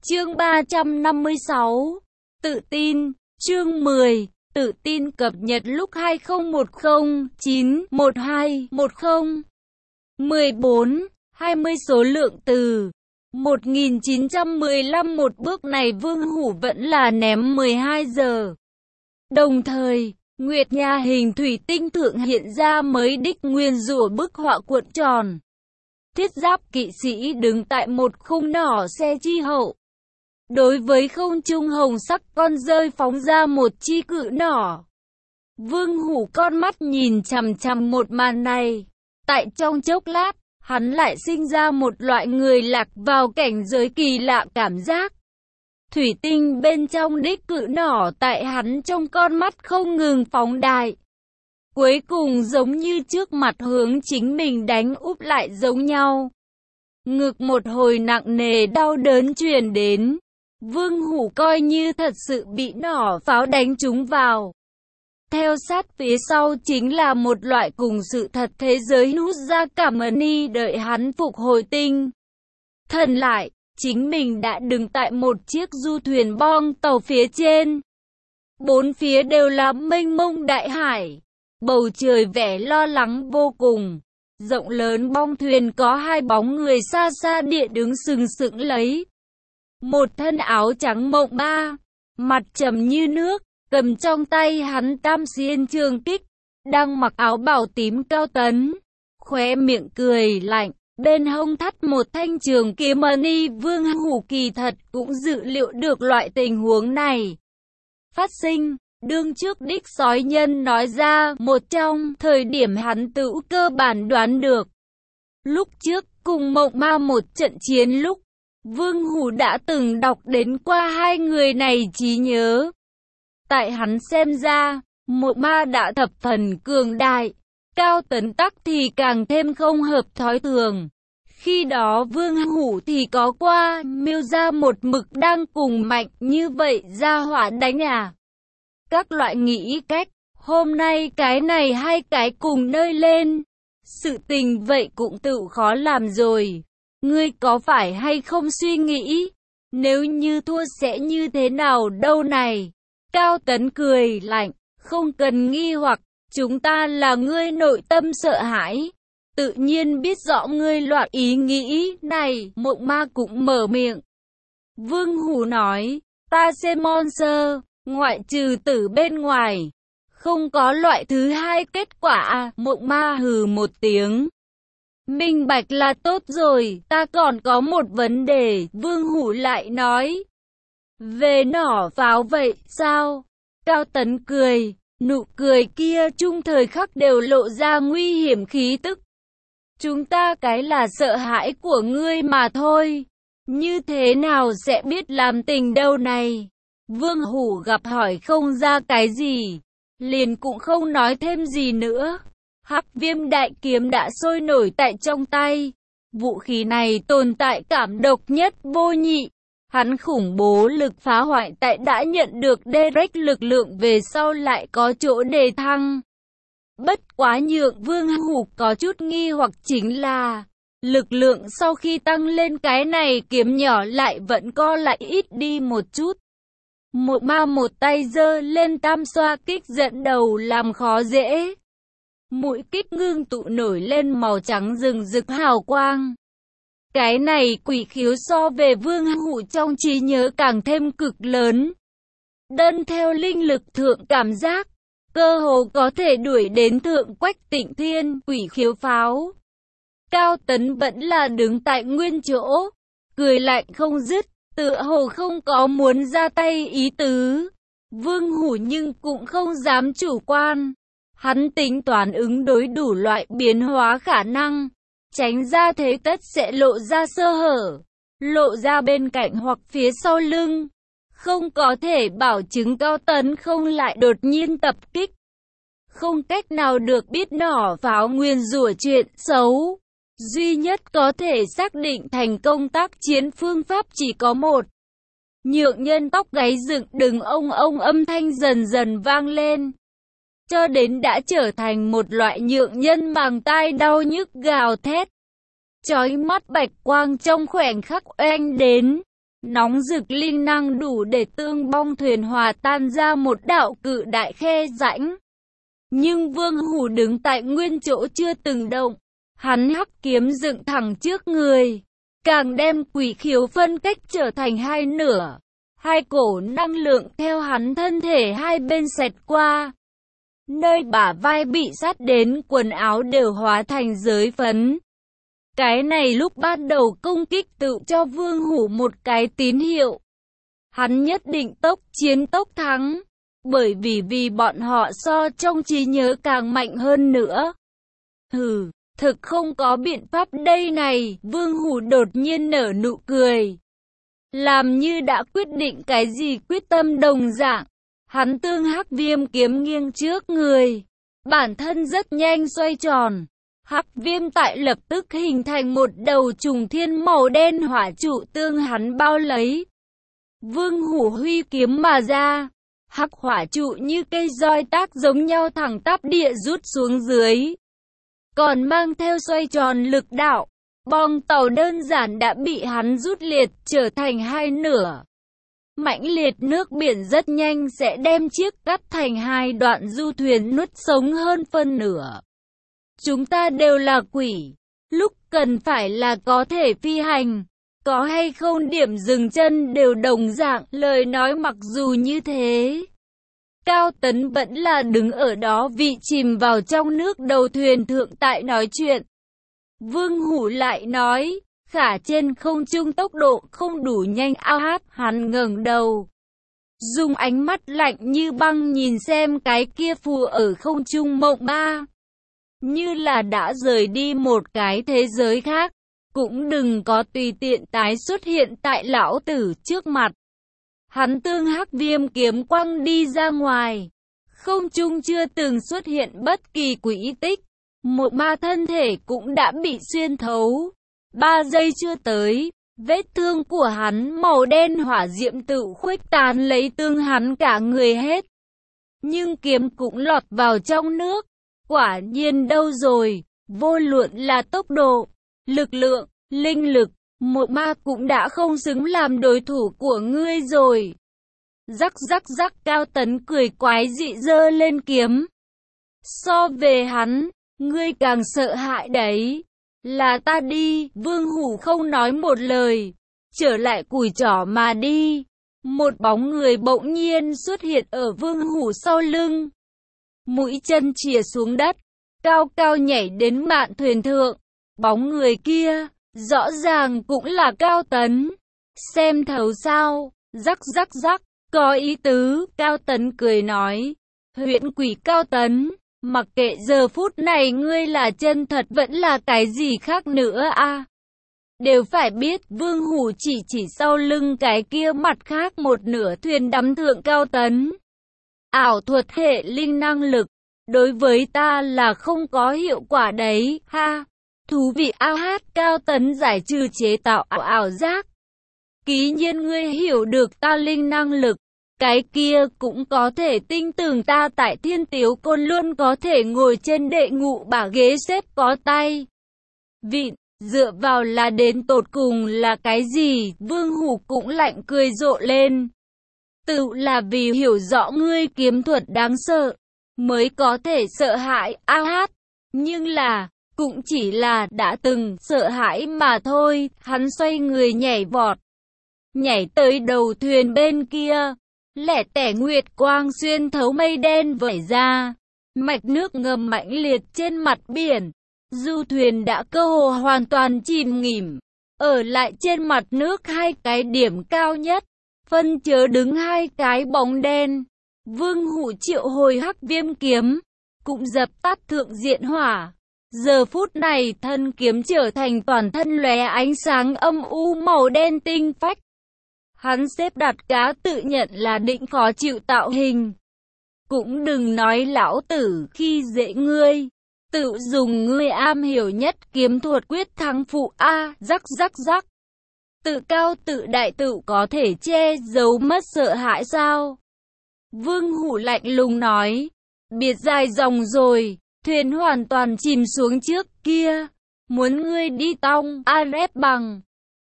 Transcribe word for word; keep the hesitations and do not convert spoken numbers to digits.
Chương ba trăm năm mươi sáu. Tự tin. Chương mười. Tự tin cập nhật lúc hai không một không chín một hai một không. mười bốn. hai mươi số lượng từ. một nghìn chín trăm mười lăm. Một bước này Vương Hủ vẫn là ném mười hai giờ. Đồng thời, Nguyệt Nha hình thủy tinh thượng hiện ra mới đích nguyên rủa bức họa cuộn tròn. Thiết giáp kỵ sĩ đứng tại một khung nỏ xe chi hậu. Đối với không trung hồng sắc con rơi phóng ra một chi cự nỏ. Vương Hủ con mắt nhìn chằm chằm một màn này. Tại trong chốc lát, hắn lại sinh ra một loại người lạc vào cảnh giới kỳ lạ cảm giác. Thủy tinh bên trong đích cự nỏ tại hắn trong con mắt không ngừng phóng đại. Cuối cùng giống như trước mặt hướng chính mình đánh úp lại giống nhau. Ngực một hồi nặng nề đau đớn truyền đến. Vương Hủ coi như thật sự bị nỏ pháo đánh trúng vào. Theo sát phía sau chính là một loại cùng sự thật thế giới hút ra cảm ơn y đợi hắn phục hồi tinh thần lại. Chính mình đã đứng tại một chiếc du thuyền bong tàu phía trên. Bốn phía đều là mênh mông đại hải. Bầu trời vẻ lo lắng vô cùng. Rộng lớn bong thuyền có hai bóng người xa xa địa đứng sừng sững lấy. Một thân áo trắng mộng ba, mặt trầm như nước, cầm trong tay hắn tam xiên trường kích, đang mặc áo bảo tím Cao Tấn, khóe miệng cười lạnh, bên hông thắt một thanh trường kiếm ni. Vương Hủ kỳ thật cũng dự liệu được loại tình huống này phát sinh. Đương trước đích sói nhân nói ra một trong thời điểm hắn tự cơ bản đoán được. Lúc trước cùng mộng ma một trận chiến lúc, Vương Hủ đã từng đọc đến qua hai người này trí nhớ. Tại hắn xem ra, mộng ma đã thập phần cường đại, Cao Tấn tắc thì càng thêm không hợp thói thường. Khi đó Vương Hủ thì có qua miêu ra một mực đang cùng mạnh như vậy ra hỏa đánh à. Các loại nghĩ cách, hôm nay cái này hai cái cùng nơi lên. Sự tình vậy cũng tự khó làm rồi. Ngươi có phải hay không suy nghĩ, nếu như thua sẽ như thế nào đâu này? Cao Tấn cười lạnh, không cần nghi hoặc, chúng ta là ngươi nội tâm sợ hãi. Tự nhiên biết rõ ngươi loạn ý nghĩ này. Mộng ma cũng mở miệng. Vương Hủ nói, ta xem monster, ngoại trừ tử bên ngoài, không có loại thứ hai kết quả à? Mộng ma hừ một tiếng. Minh bạch là tốt rồi, ta còn có một vấn đề. Vương Hủ lại nói. Về nỏ pháo vậy sao? Cao Tấn cười, nụ cười kia chung thời khắc đều lộ ra nguy hiểm khí tức. Chúng ta cái là sợ hãi của ngươi mà thôi. Như thế nào sẽ biết làm tình đâu này? Vương Hủ gặp hỏi không ra cái gì, liền cũng không nói thêm gì nữa. Hắc viêm đại kiếm đã sôi nổi tại trong tay. Vũ khí này tồn tại cảm độc nhất vô nhị. Hắn khủng bố lực phá hoại tại đã nhận được direct lực lượng về sau lại có chỗ đề thăng. Bất quá nhượng Vương Hủ có chút nghi hoặc chính là lực lượng sau khi tăng lên cái này kiếm nhỏ lại vẫn co lại ít đi một chút. Một ma một tay giơ lên tam xoa kích dẫn đầu làm khó dễ. Mũi kích ngưng tụ nổi lên màu trắng rừng rực hào quang. Cái này quỷ khiếu so về Vương Hủ trong trí nhớ càng thêm cực lớn. Đơn theo linh lực thượng cảm giác, cơ hồ có thể đuổi đến thượng Quách Tịnh Thiên quỷ khiếu pháo. Cao Tấn vẫn là đứng tại nguyên chỗ, cười lạnh không dứt, tựa hồ không có muốn ra tay ý tứ. Vương Hủ nhưng cũng không dám chủ quan. Hắn tính toán ứng đối đủ loại biến hóa khả năng, tránh ra thế tất sẽ lộ ra sơ hở, lộ ra bên cạnh hoặc phía sau lưng. Không có thể bảo chứng Cao Tấn không lại đột nhiên tập kích. Không cách nào được biết nỏ pháo nguyên rủa chuyện xấu. Duy nhất có thể xác định thành công tác chiến phương pháp chỉ có một. Nhượng nhân tóc gáy dựng đừng ông ông âm thanh dần dần vang lên. Cho đến đã trở thành một loại nhượng nhân màng tai đau nhức gào thét. Chói mắt bạch quang trong khoảnh khắc oanh đến. nóng rực linh năng đủ để tương bong thuyền hòa tan ra một đạo cự đại khe rãnh. Nhưng Vương Hủ đứng tại nguyên chỗ chưa từng động, hắn hắc kiếm dựng thẳng trước người, càng đem quỷ khiếu phân cách trở thành hai nửa. Hai cổ năng lượng theo hắn thân thể hai bên xẹt qua. Nơi bả vai bị sát đến quần áo đều hóa thành giới phấn. Cái này lúc ban đầu công kích tự cho Vương Hủ một cái tín hiệu. Hắn nhất định tốc chiến tốc thắng, bởi vì vì bọn họ so trong trí nhớ càng mạnh hơn nữa. Hừ, thực không có biện pháp đây này, Vương Hủ đột nhiên nở nụ cười. Làm như đã quyết định cái gì quyết tâm đồng dạng, hắn tương hắc viêm kiếm nghiêng trước người, bản thân rất nhanh xoay tròn. Hắc viêm tại lập tức hình thành một đầu trùng thiên màu đen hỏa trụ tương hắn bao lấy. Vương Hủ huy kiếm mà ra, hắc hỏa trụ như cây roi tác giống nhau thẳng tắp địa rút xuống dưới. Còn mang theo xoay tròn lực đạo, bong tàu đơn giản đã bị hắn rút liệt trở thành hai nửa. Mãnh liệt nước biển rất nhanh sẽ đem chiếc cắt thành hai đoạn, du thuyền nuốt sống hơn phân nửa. Chúng ta đều là quỷ, lúc cần phải là có thể phi hành, có hay không điểm dừng chân đều đồng dạng. Lời nói mặc dù như thế, Cao Tấn vẫn là đứng ở đó vị chìm vào trong nước đầu thuyền thượng tại nói chuyện. Vương Hủ lại nói, khả trên không trung tốc độ không đủ nhanh. Ao hát, hắn ngẩng đầu, dùng ánh mắt lạnh như băng nhìn xem cái kia phù ở không trung mộng ba. Như là đã rời đi một cái thế giới khác, cũng đừng có tùy tiện tái xuất hiện tại lão tử trước mặt. Hắn tương hắc viêm kiếm quăng đi ra ngoài, không trung chưa từng xuất hiện bất kỳ quỹ tích, một ma thân thể cũng đã bị xuyên thấu. Ba giây chưa tới, vết thương của hắn màu đen hỏa diệm tự khuếch tán lấy tương hắn cả người hết. Nhưng kiếm cũng lọt vào trong nước. Quả nhiên đâu rồi, vô luận là tốc độ, lực lượng, linh lực, một ma cũng đã không xứng làm đối thủ của ngươi rồi. Rắc rắc rắc, Cao Tấn cười quái dị giơ lên kiếm. So về hắn, ngươi càng sợ hãi đấy. Là ta đi. Vương Hủ không nói một lời, trở lại cùi chỏ mà đi. Một bóng người bỗng nhiên xuất hiện ở Vương Hủ sau lưng. Mũi chân chìa xuống đất, cao cao nhảy đến mạn thuyền thượng. Bóng người kia, rõ ràng cũng là Cao Tấn. Xem thấu sao? Rắc rắc rắc, có ý tứ. Cao Tấn cười nói, huyễn quỷ Cao Tấn, mặc kệ giờ phút này ngươi là chân thật vẫn là cái gì khác nữa a, đều phải biết. Vương Hủ chỉ chỉ sau lưng cái kia mặt khác một nửa thuyền đắm thượng Cao Tấn. Ảo thuật hệ linh năng lực, đối với ta là không có hiệu quả đấy, ha. Thú vị. A hát, Cao Tấn giải trừ chế tạo ảo, ảo giác. Ký nhiên ngươi hiểu được ta linh năng lực, cái kia cũng có thể tin tưởng ta tại Thiên Tiếu Côn luôn có thể ngồi trên đệ ngũ bả ghế xếp có tay vịn, dựa vào là đến tột cùng là cái gì? Vương Hủ cũng lạnh cười rộ lên. Tự là vì hiểu rõ ngươi kiếm thuật đáng sợ, mới có thể sợ hãi. A hát, nhưng là, cũng chỉ là đã từng sợ hãi mà thôi. Hắn xoay người nhảy vọt, nhảy tới đầu thuyền bên kia. Lẻ tẻ nguyệt quang xuyên thấu mây đen vẩy ra, mạch nước ngầm mãnh liệt trên mặt biển. Du thuyền đã cơ hồ hoàn toàn chìm nghỉm, ở lại trên mặt nước hai cái điểm cao nhất, phân chớ đứng hai cái bóng đen. Vương Hủ triệu hồi hắc viêm kiếm, cũng dập tắt thượng diện hỏa. Giờ phút này thân kiếm trở thành toàn thân lóe ánh sáng âm u màu đen tinh phách. Hắn xếp đặt cá tự nhận là định khó chịu tạo hình. Cũng đừng nói lão tử khi dễ ngươi, tự dùng ngươi am hiểu nhất kiếm thuật quyết thắng phụ a. Rắc rắc rắc, tự cao tự đại tự có thể che giấu mất sợ hãi sao? Vương Hủ lạnh lùng nói, biệt dài dòng rồi, thuyền hoàn toàn chìm xuống trước kia, muốn ngươi đi tong a rép bằng